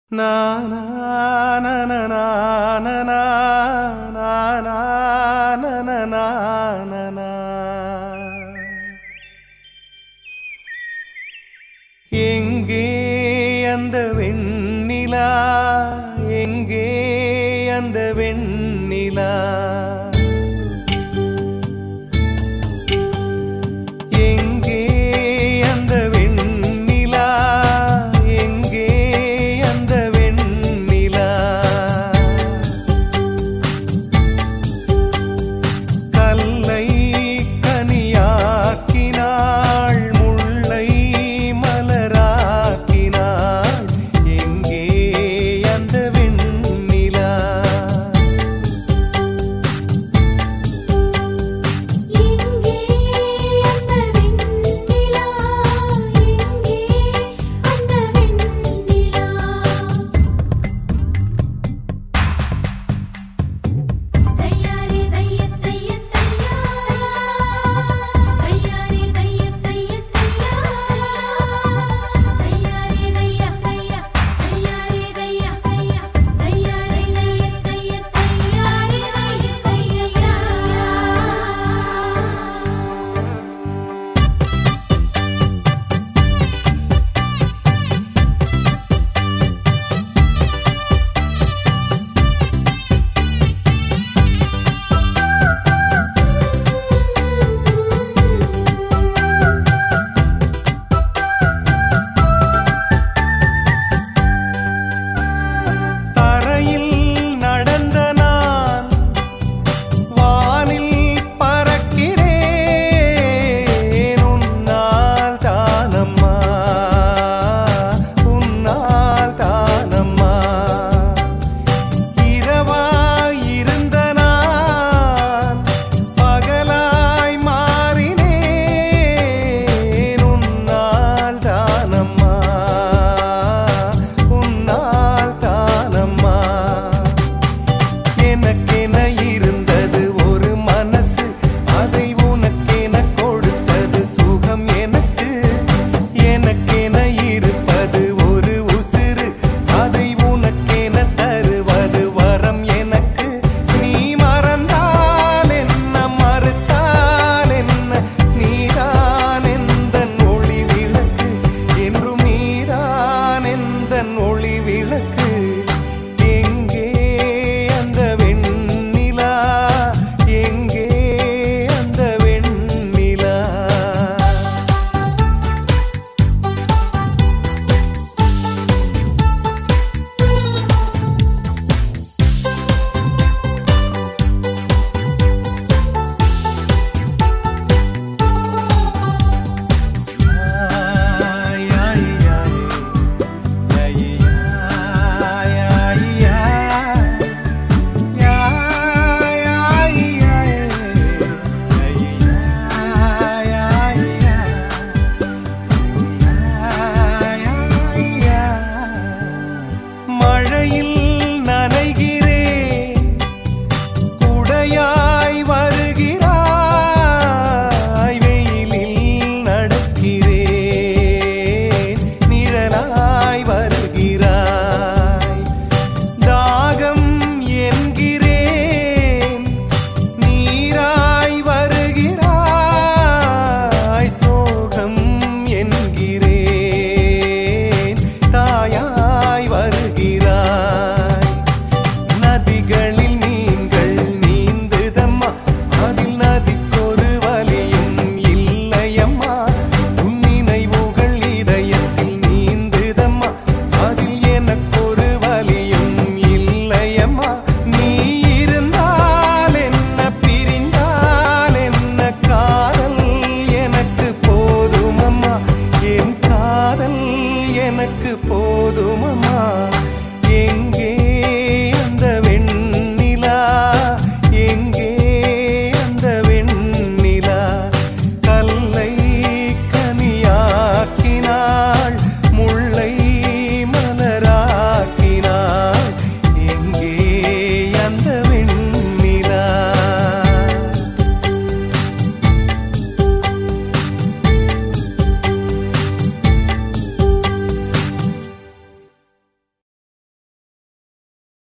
na na na na na na na na na na na na na எங்கே அந்த வெண்ணிலா எங்கே அந்த வெண்ணிலா எங்கே அந்த வெண்ணிலா எங்கே அந்த வெண்ணிலா கல்லை கனியாக்கினாள் முல்லை மலராக்கினாள் எங்கே அந்த வெண்ணிலா எங்கே அந்த வெண்ணிலா எங்கே அந்த வெண்ணிலா தையாரே தைய தைய தையா தையாரே தைய தைய தையா தையாரே தைய தையா தையாரே தைய தையா தையாரே தைய தைய தையாரே தைய தையா தரையில் நடந்த நான் வானில் பறக்கிறேன் உன்னால் தானம்மா உன்னால் தானம்மா இரவாய் இருந்த நான் பகலாய் மாறினேன் உன்னால் தானம்மா உன்னால் தானம்மா எனக்கென இருந்தது ஒரு மனசு அதை உனக்கென கொடுத்தது சுகம் எனக்கு எனக்கென இருப்பது ஒரு உசிறு அதை உனக்கென தருவது வரம் எனக்கு நீ மறந்தால் என்ன மறுத்தால் என்ன நீதான் எந்தன் ஒளி விளக்கு என்றும் நீதான் எந்தன் ஒளி விளக்கு